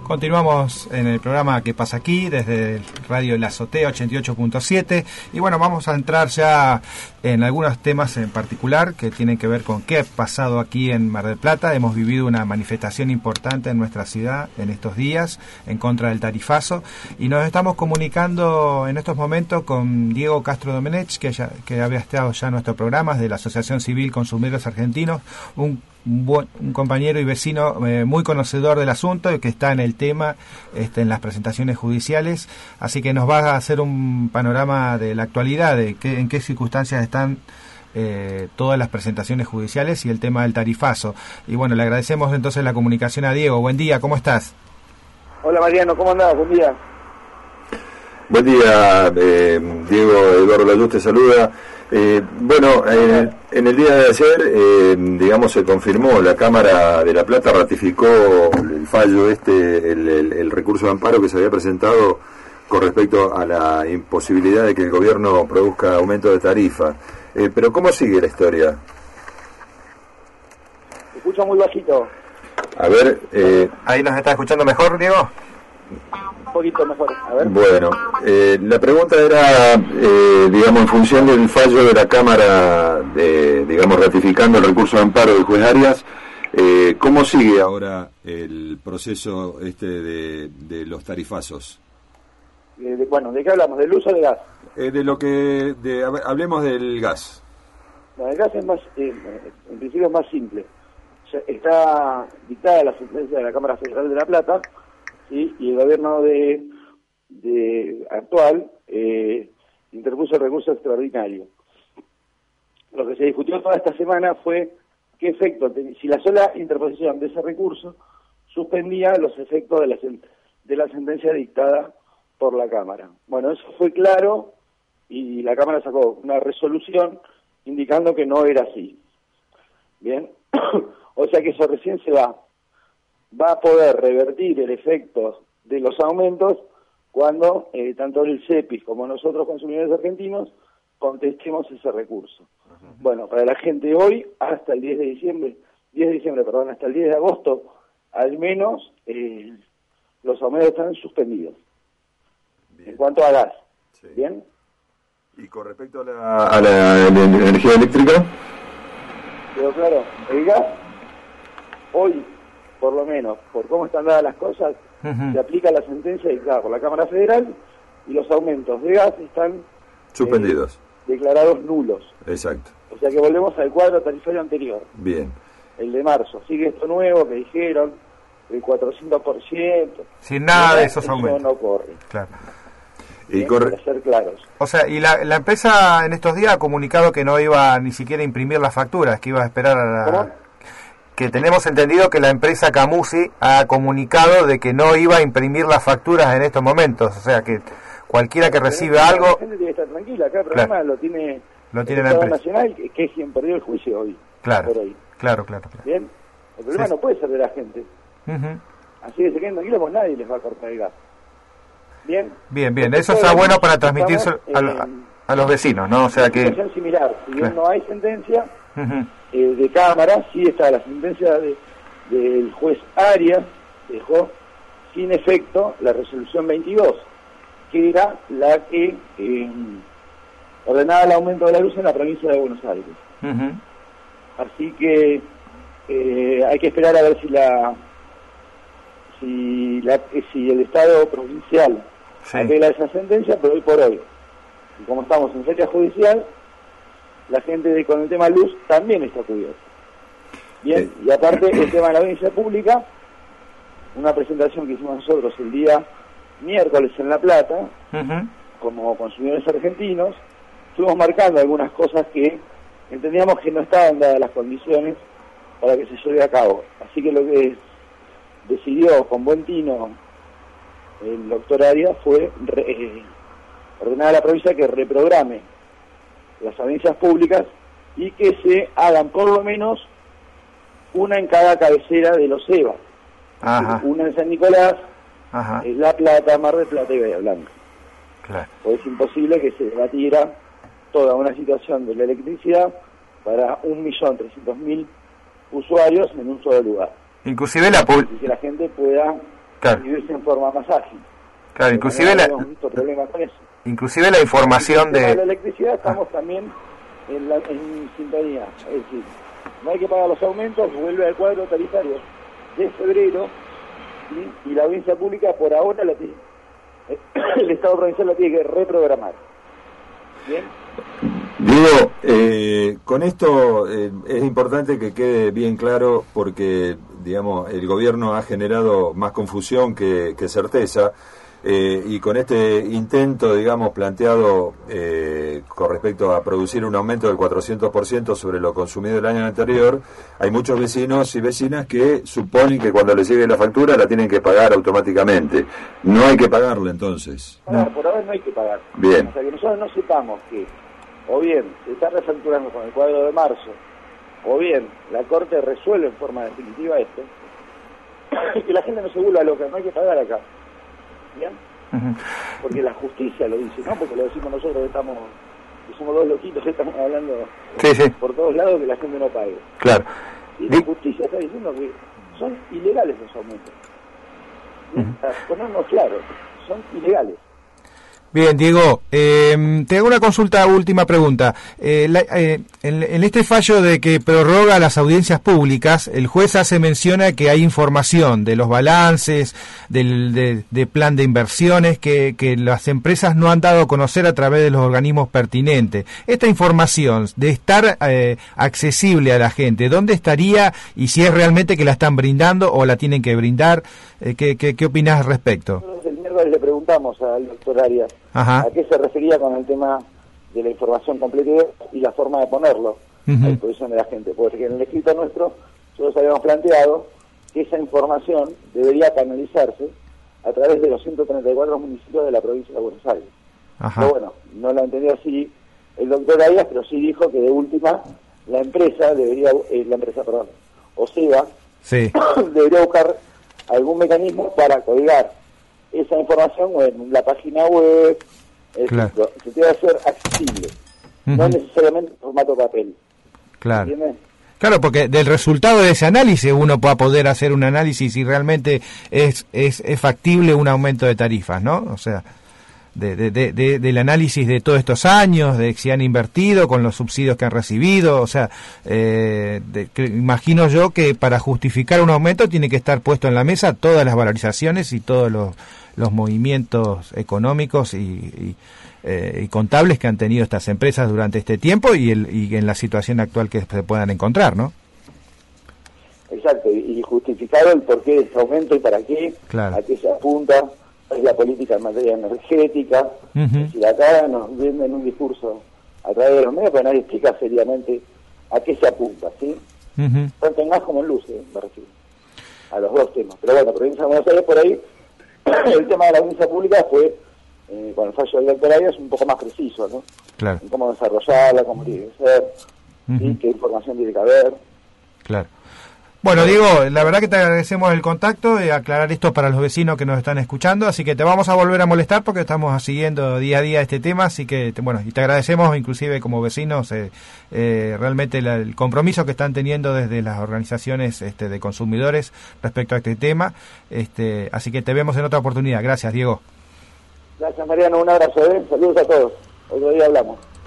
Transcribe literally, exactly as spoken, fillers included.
Continuamos en el programa ¿Qué pasa aquí? Desde Radio La Azotea ochenta y ocho punto siete. Y bueno, vamos a entrar ya en algunos temas en particular que tienen que ver con qué ha pasado aquí en Mar del Plata. Hemos vivido una manifestación importante en nuestra ciudad en estos días en contra del tarifazo. Y nos estamos comunicando en estos momentos con Diego Castro Domenech, que, ya, que había estado ya en nuestro programa, de la Asociación Civil Consumidores Argentinos, un Un, buen, un compañero y vecino eh, muy conocedor del asunto y que está en el tema este, en las presentaciones judiciales, así que nos va a hacer un panorama de la actualidad, de qué, en qué circunstancias están eh, todas las presentaciones judiciales y el tema del tarifazo. Y bueno, le agradecemos entonces la comunicación a Diego. Buen día, ¿cómo estás? Hola Mariano, ¿cómo andás? Buen día. Buen día, eh, Diego. Eduardo Layuz te saluda. Eh, bueno, eh, en el día de ayer, eh, digamos, se confirmó, la Cámara de La Plata ratificó el fallo este, el, el, el recurso de amparo que se había presentado con respecto a la imposibilidad de que el gobierno produzca aumento de tarifa. Eh, pero ¿cómo sigue la historia? Te escucho muy bajito. A ver... Eh, ¿Ahí nos está escuchando mejor, Diego? Un poquito mejor, a ver. Bueno, eh, la pregunta era, eh, digamos, en función del fallo de la Cámara, de, digamos, ratificando el recurso de amparo del juez Arias, eh, ¿cómo sigue ahora el proceso este de, de los tarifazos? Eh, de, bueno, ¿de qué hablamos? ¿Del uso de gas? Eh, de lo que, de, hablemos del gas. No, el gas es más, eh, en principio es más simple. O sea, está dictada la sentencia de la Cámara Federal de La Plata, ¿sí? Y el gobierno de, de actual eh, interpuso el recurso extraordinario. Lo que se discutió toda esta semana fue qué efecto, si la sola interposición de ese recurso suspendía los efectos de la, de la sentencia dictada por la Cámara. Bueno, eso fue claro y la Cámara sacó una resolución indicando que no era así. Bien, o sea que eso recién se va. va a poder revertir el efecto de los aumentos cuando eh, tanto el CEPIS como nosotros consumidores argentinos contestemos ese recurso. Uh-huh. Bueno, para la gente hoy, hasta el diez de diciembre, diez de diciembre, perdón, hasta el diez de agosto, al menos eh, los aumentos están suspendidos. Bien. En cuanto a gas. Sí. ¿Bien? ¿Y con respecto a la, a la, a la energía eléctrica? Pero claro, el gas, hoy, por lo menos, por cómo están dadas las cosas, uh-huh. se aplica la sentencia dictada por la Cámara Federal y los aumentos de gas están suspendidos, eh, declarados nulos. Exacto. O sea que volvemos al cuadro tarifario anterior. Bien. El de marzo. Sigue esto nuevo que dijeron, el cuatrocientos por ciento. Sin nada de esos aumentos. No corre. Claro. Y corre... Para ser claros. O sea, y la, la empresa en estos días ha comunicado que no iba ni siquiera a imprimir las facturas, que iba a esperar a la... ¿Cómo? Que tenemos entendido que la empresa Camusi ha comunicado de que no iba a imprimir las facturas en estos momentos, o sea que cualquiera que recibe la algo... La gente tiene que estar tranquila, acá el problema claro. lo tiene, lo tiene el la Estado empresa Nacional, que, que es quien perdió el juicio hoy. Claro, por hoy. claro, claro, claro. Bien, el problema sí. no puede ser de la gente. Uh-huh. Así que se queden tranquilos, pues nadie les va a cortar el gas. Bien, bien, bien. Eso está bueno para transmitirse a, a, a los vecinos, ¿no? O sea que... situación similar, si bien claro. no hay sentencia uh-huh. eh, de Cámara, sí está la sentencia de del juez Arias, dejó sin efecto la resolución veintidós, que era la que eh, ordenaba el aumento de la luz en la provincia de Buenos Aires. Uh-huh. Así que eh, hay que esperar a ver si la si la si el Estado provincial sí. apela esa sentencia, pero hoy por hoy, y como estamos en fecha judicial, la gente de, con el tema luz también está cubierta. Bien, y aparte el tema de la audiencia pública, una presentación que hicimos nosotros el día miércoles en La Plata, uh-huh. como consumidores argentinos, fuimos marcando algunas cosas que entendíamos que no estaban dadas las condiciones para que se lleve a cabo. Así que lo que decidió con buen tino el doctor Arias fue re, eh, ordenar a la provincia que reprograme las audiencias públicas y que se hagan por lo menos una en cada cabecera de los E B A. Ajá. Una en San Nicolás, Ajá. en La Plata, Mar del Plata y Bahía Blanca. Claro. Pues es imposible que se debatiera toda una situación de la electricidad para un millón trescientos mil usuarios en un solo lugar. Inclusive la y que la gente pueda claro. vivirse en forma más ágil. Claro, inclusive la, hemos visto problemas con eso. Inclusive la información de... la electricidad estamos ah. también en, la, en sintonía, es decir, no hay que pagar los aumentos, vuelve al cuadro tarifario de febrero, ¿sí? Y la audiencia pública por ahora la tiene, el Estado provincial la tiene que reprogramar. ¿Bien? Diego, eh, con esto eh, es importante que quede bien claro porque, digamos, el gobierno ha generado más confusión que, que certeza. Eh, y con este intento, digamos, planteado eh, con respecto a producir un aumento del cuatrocientos por ciento sobre lo consumido el año anterior, hay muchos vecinos y vecinas que suponen que cuando les llegue la factura la tienen que pagar automáticamente. No hay que pagarla, entonces. No, por ahora no hay que pagar. Bien. O sea, que nosotros no sepamos que, o bien, se está refacturando con el cuadro de marzo, o bien, la Corte resuelve en forma definitiva esto, y que la gente no se vuelva loca, no hay que pagar acá. ¿Bien? Uh-huh. Porque la justicia lo dice, no porque lo decimos nosotros que estamos, que somos dos loquitos que estamos hablando sí, sí. por todos lados que la gente no pague. Claro. Y la justicia está diciendo que son ilegales los aumentos. Uh-huh. Para ponernos claros, son ilegales. Bien, Diego, eh, te hago una consulta, última pregunta. Eh, la, eh, en, en este fallo de que prorroga las audiencias públicas, el juez hace mención que hay información de los balances, del de, de plan de inversiones que, que las empresas no han dado a conocer a través de los organismos pertinentes. Esta información, de estar eh, accesible a la gente, ¿dónde estaría y si es realmente que la están brindando o la tienen que brindar? Eh, ¿qué, qué, ¿Qué opinás al respecto? El miércoles le preguntamos al doctor Arias Ajá. a qué se refería con el tema de la información completa y la forma de ponerlo uh-huh. a disposición de la gente, porque en el escrito nuestro nosotros habíamos planteado que esa información debería canalizarse a través de los ciento treinta y cuatro municipios de la provincia de Buenos Aires. Ajá. Pero bueno, no lo entendió así el doctor Arias, pero sí dijo que de última la empresa debería, eh, la empresa, perdón, OSEBA, sí. debería buscar algún mecanismo para colgar esa información en la página web, claro. es, que debe ser accesible, uh-huh. no necesariamente en formato papel. Claro. ¿Entiendes? Claro, porque del resultado de ese análisis uno va a poder hacer un análisis si realmente es, es, es factible un aumento de tarifas, ¿no? O sea, de, de, de, de, del análisis de todos estos años, de si han invertido con los subsidios que han recibido, o sea, eh, de, que, imagino yo que para justificar un aumento tiene que estar puesto en la mesa todas las valorizaciones y todos los, los movimientos económicos y, y, eh, y contables que han tenido estas empresas durante este tiempo y, el, y en la situación actual que se puedan encontrar, ¿no? Exacto, y justificar el porqué de este aumento y para qué, claro. a qué se apunta, es la política en materia energética. Uh-huh. Si acá nos venden un discurso a través de los medios, pero nadie explica seriamente a qué se apunta, ¿sí? Uh-huh. Tanto en gas como en luces, me refiero, a los dos temas. Pero bueno, provincia de Buenos Aires, por ahí, el tema de la audiencia pública fue, eh, con el fallo del doctor Arias, un poco más preciso, ¿no? Claro. En cómo desarrollarla, cómo tiene que ser, uh-huh. ¿sí? Qué información tiene que haber. Claro. Bueno, Diego, la verdad que te agradecemos el contacto y aclarar esto para los vecinos que nos están escuchando, así que te vamos a volver a molestar porque estamos siguiendo día a día este tema, así que, bueno, y te agradecemos inclusive como vecinos eh, eh, realmente la, el compromiso que están teniendo desde las organizaciones este, de consumidores respecto a este tema, este, así que te vemos en otra oportunidad. Gracias, Diego. Gracias, Mariano, un abrazo, ¿eh? Saludos a todos. Otro día hablamos.